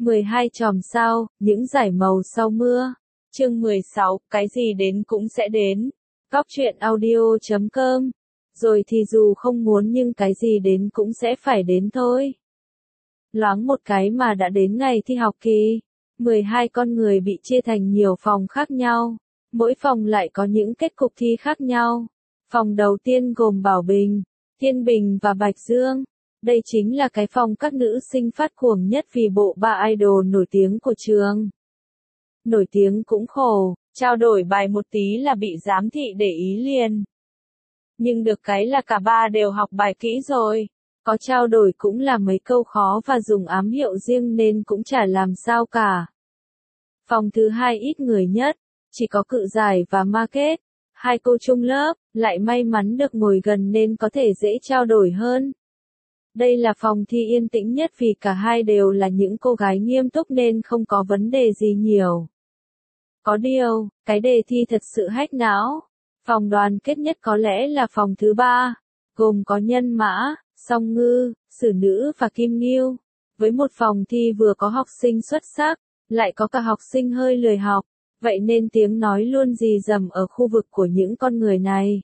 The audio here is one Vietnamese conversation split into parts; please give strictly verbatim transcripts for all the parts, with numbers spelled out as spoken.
mười hai chòm sao, những dải màu sau mưa. Chương mười sáu, cái gì đến cũng sẽ đến. Góc truyện audio chấm com. Rồi thì dù không muốn nhưng cái gì đến cũng sẽ phải đến thôi. Loáng một cái mà đã đến ngày thi học kỳ. mười hai con người bị chia thành nhiều phòng khác nhau. Mỗi phòng lại có những kết cục thi khác nhau. Phòng đầu tiên gồm Bảo Bình, Thiên Bình và Bạch Dương. Đây chính là cái phòng các nữ sinh phát cuồng nhất vì bộ ba idol nổi tiếng của trường. Nổi tiếng cũng khổ, trao đổi bài một tí là bị giám thị để ý liền. Nhưng được cái là cả ba đều học bài kỹ rồi. Có trao đổi cũng là mấy câu khó và dùng ám hiệu riêng nên cũng chả làm sao cả. Phòng thứ hai ít người nhất, chỉ có Cự Giải và Market. Hai cô chung lớp, lại may mắn được ngồi gần nên có thể dễ trao đổi hơn. Đây là phòng thi yên tĩnh nhất vì cả hai đều là những cô gái nghiêm túc nên không có vấn đề gì nhiều. Có điều, cái đề thi thật sự hack não. Phòng đoàn kết nhất có lẽ là phòng thứ ba, gồm có Nhân Mã, Song Ngư, Sử Nữ và Kim Nghiêu. Với một phòng thi vừa có học sinh xuất sắc, lại có cả học sinh hơi lười học, vậy nên tiếng nói luôn rì rầm ở khu vực của những con người này.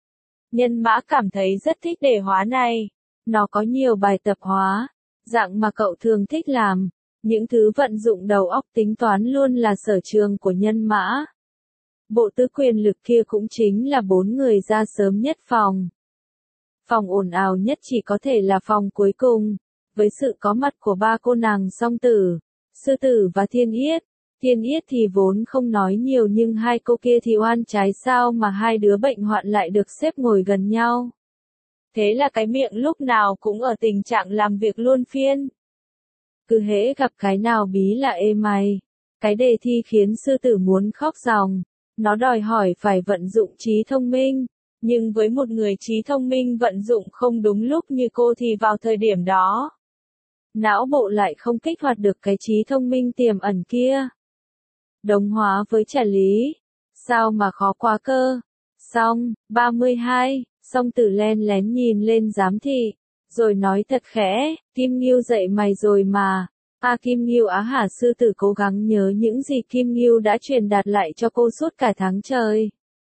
Nhân Mã cảm thấy rất thích đề hóa này. Nó có nhiều bài tập hóa, dạng mà cậu thường thích làm. Những thứ vận dụng đầu óc tính toán luôn là sở trường của Nhân Mã. Bộ tứ quyền lực kia cũng chính là bốn người ra sớm nhất phòng. Phòng ồn ào nhất chỉ có thể là phòng cuối cùng, với sự có mặt của ba cô nàng Song Tử, Sư Tử và Thiên Yết. Thiên Yết thì vốn không nói nhiều nhưng hai cô kia thì oan trái sao mà hai đứa bệnh hoạn lại được xếp ngồi gần nhau. Thế là cái miệng lúc nào cũng ở tình trạng làm việc luân phiên. Cứ hễ gặp cái nào bí là ê mày. Cái đề thi khiến Sư Tử muốn khóc ròng. Nó đòi hỏi phải vận dụng trí thông minh. Nhưng với một người trí thông minh vận dụng không đúng lúc như cô thì vào thời điểm đó, não bộ lại không kích hoạt được cái trí thông minh tiềm ẩn kia. Đồng hóa với trả lý. Sao mà khó quá cơ. Xong, ba mươi hai. Song Tử len lén nhìn lên giám thị, rồi nói thật khẽ, Kim Nghiêu dạy mày rồi mà. À Kim Nghiêu á hả? Sư Tử cố gắng nhớ những gì Kim Nghiêu đã truyền đạt lại cho cô suốt cả tháng trời.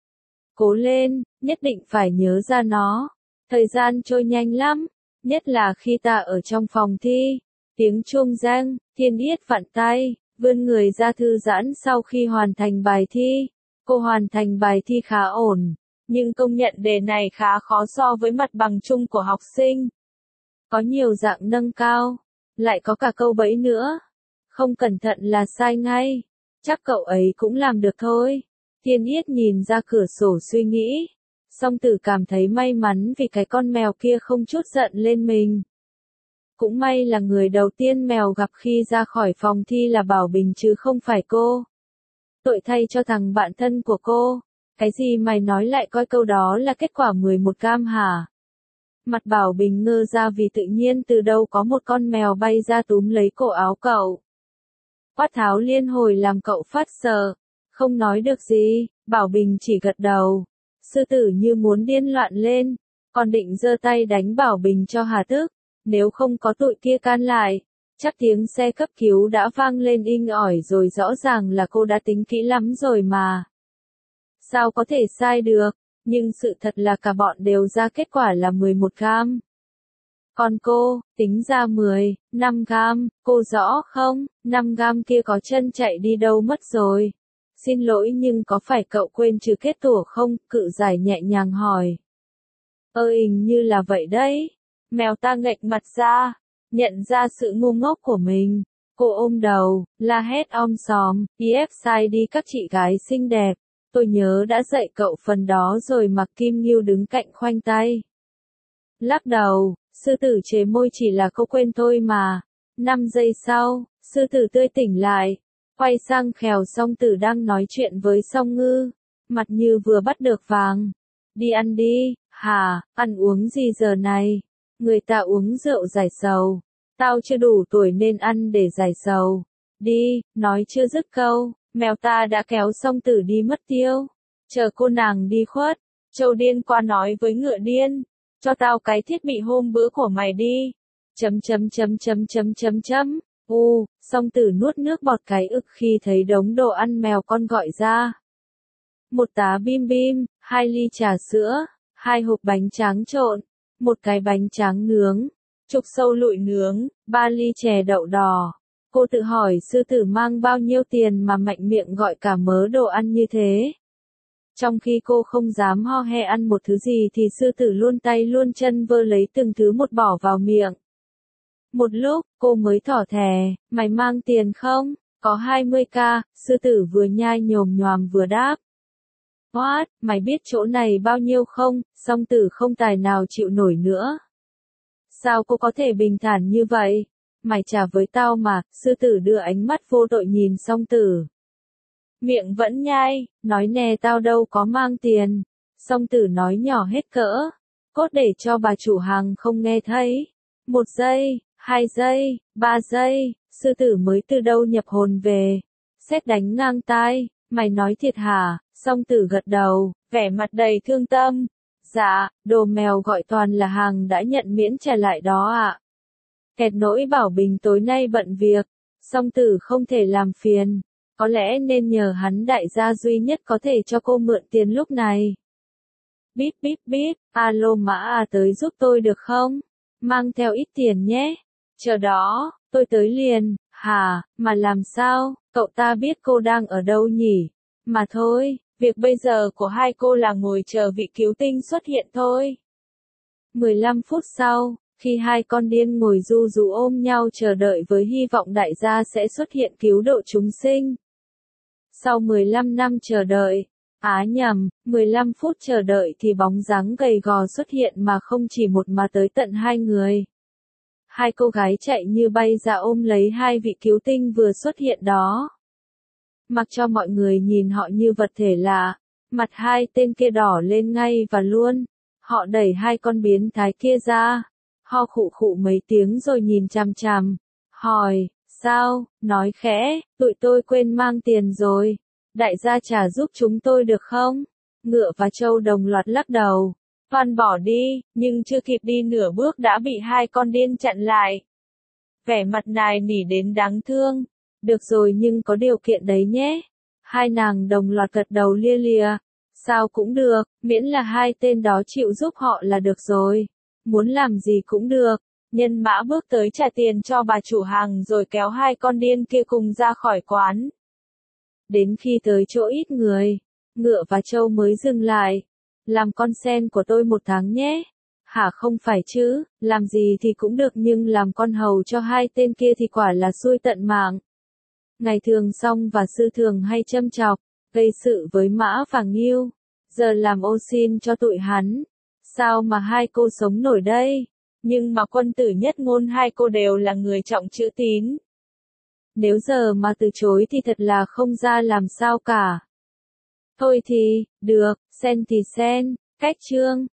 Cố lên, nhất định phải nhớ ra nó. Thời gian trôi nhanh lắm, nhất là khi ta ở trong phòng thi. Tiếng chuông reng, Thiên Yết vặn tay, vươn người ra thư giãn sau khi hoàn thành bài thi. Cô hoàn thành bài thi khá ổn. Nhưng công nhận đề này khá khó so với mặt bằng chung của học sinh. Có nhiều dạng nâng cao, lại có cả câu bẫy nữa. Không cẩn thận là sai ngay. Chắc cậu ấy cũng làm được thôi. Thiên Yết nhìn ra cửa sổ suy nghĩ. Song Tử cảm thấy may mắn vì cái con mèo kia không chút giận lên mình. Cũng may là người đầu tiên mèo gặp khi ra khỏi phòng thi là Bảo Bình chứ không phải cô. Tội thay cho thằng bạn thân của cô. Cái gì mày nói lại coi câu đó là kết quả mười một cam hả? Mặt Bảo Bình ngơ ra vì tự nhiên từ đâu có một con mèo bay ra túm lấy cổ áo cậu. Quát tháo liên hồi làm cậu phát sợ. Không nói được gì, Bảo Bình chỉ gật đầu. Sư Tử như muốn điên loạn lên, còn định giơ tay đánh Bảo Bình cho hà tức. Nếu không có tụi kia can lại, chắc tiếng xe cấp cứu đã vang lên inh ỏi rồi, rõ ràng là cô đã tính kỹ lắm rồi mà. Sao có thể sai được, nhưng sự thật là cả bọn đều ra kết quả là mười một gam. Còn cô, tính ra mười, năm gam, cô rõ không, năm gam kia có chân chạy đi đâu mất rồi. Xin lỗi nhưng có phải cậu quên trừ kết tủa không? Cự Giải nhẹ nhàng hỏi. Ơ hình như là vậy đấy. Mèo ta nghệch mặt ra, nhận ra sự ngu ngốc của mình. Cô ôm đầu, la hét om sòm, i ép sai đi các chị gái xinh đẹp. Tôi nhớ đã dạy cậu phần đó rồi mà. Kim Nghiêu đứng cạnh khoanh tay. Lắc đầu, Sư Tử chế môi, chỉ là cô quên thôi mà. Năm giây sau, Sư Tử tươi tỉnh lại. Quay sang khèo Song Tử đang nói chuyện với Song Ngư. Mặt như vừa bắt được vàng. Đi ăn đi, hả, ăn uống gì giờ này? Người ta uống rượu giải sầu. Tao chưa đủ tuổi nên ăn để giải sầu. Đi, nói chưa dứt câu. Mèo ta đã kéo Song Tử đi mất tiêu. Chờ cô nàng đi khuất, Trâu điên qua nói với ngựa điên. Cho tao cái thiết bị hôm bữa của mày đi. Chấm chấm chấm chấm chấm chấm chấm. U, song tử nuốt nước bọt cái ực khi thấy đống đồ ăn mèo con gọi ra. Một tá bim bim, hai ly trà sữa, hai hộp bánh tráng trộn, một cái bánh tráng nướng, trục sâu lụi nướng, ba ly chè đậu đỏ. Cô tự hỏi sư tử mang bao nhiêu tiền mà mạnh miệng gọi cả mớ đồ ăn như thế. Trong khi cô không dám ho he ăn một thứ gì thì sư tử luôn tay luôn chân vơ lấy từng thứ một bỏ vào miệng. Một lúc, cô mới thỏ thè, mày mang tiền không? Có hai mươi k, sư tử vừa nhai nhồm nhoàm vừa đáp. What, mày biết chỗ này bao nhiêu không? Song tử không tài nào chịu nổi nữa. Sao cô có thể bình thản như vậy? Mày trả với tao mà, sư tử đưa ánh mắt vô tội nhìn song tử. Miệng vẫn nhai, nói nè tao đâu có mang tiền. Song tử nói nhỏ hết cỡ. Cốt để cho bà chủ hàng không nghe thấy. Một giây, hai giây, ba giây, sư tử mới từ đâu nhập hồn về. Sét đánh ngang tai, mày nói thiệt hả? Song tử gật đầu, vẻ mặt đầy thương tâm. Dạ, đồ mèo gọi toàn là hàng đã nhận miễn trả lại đó ạ. À. Kẹt nỗi bảo Bình tối nay bận việc, song tử không thể làm phiền. Có lẽ nên nhờ hắn đại gia duy nhất có thể cho cô mượn tiền lúc này. Bíp bíp bíp, alo Mã à tới giúp tôi được không? Mang theo ít tiền nhé. Chờ đó, tôi tới liền. Hả, mà làm sao, cậu ta biết cô đang ở đâu nhỉ? Mà thôi, việc bây giờ của hai cô là ngồi chờ vị cứu tinh xuất hiện thôi. mười lăm phút sau, khi hai con điên ngồi ru rú ôm nhau chờ đợi với hy vọng đại gia sẽ xuất hiện cứu độ chúng sinh. Sau mười lăm năm chờ đợi, á nhầm, mười lăm phút chờ đợi thì bóng dáng gầy gò xuất hiện mà không chỉ một mà tới tận hai người. Hai cô gái chạy như bay ra ôm lấy hai vị cứu tinh vừa xuất hiện đó. Mặc cho mọi người nhìn họ như vật thể lạ, mặt hai tên kia đỏ lên ngay và luôn. Họ đẩy hai con biến thái kia ra, ho khụ khụ mấy tiếng rồi nhìn chằm chằm, hỏi, sao, nói khẽ, tụi tôi quên mang tiền rồi, đại gia trả giúp chúng tôi được không? Ngựa và trâu đồng loạt lắc đầu, toàn bỏ đi, nhưng chưa kịp đi nửa bước đã bị hai con điên chặn lại. Vẻ mặt nài nỉ đến đáng thương, được rồi nhưng có điều kiện đấy nhé. Hai nàng đồng loạt gật đầu lia lịa, sao cũng được, miễn là hai tên đó chịu giúp họ là được rồi. Muốn làm gì cũng được. Nhân mã bước tới trả tiền cho bà chủ hàng rồi kéo hai con điên kia cùng ra khỏi quán. Đến khi tới chỗ ít người, ngựa và trâu mới dừng lại. Làm con sen của tôi một tháng nhé. Hả không phải chứ, làm gì thì cũng được nhưng làm con hầu cho hai tên kia thì quả là xui tận mạng. Ngày thường Song và Sư thường hay châm chọc, gây sự với Mã và Nghiêu. Giờ làm ô xin cho tụi hắn. Sao mà hai cô sống nổi đây? Nhưng mà quân tử nhất ngôn hai cô đều là người trọng chữ tín. Nếu giờ mà từ chối thì thật là không ra làm sao cả. Thôi thì, được, sen thì sen, cách chương.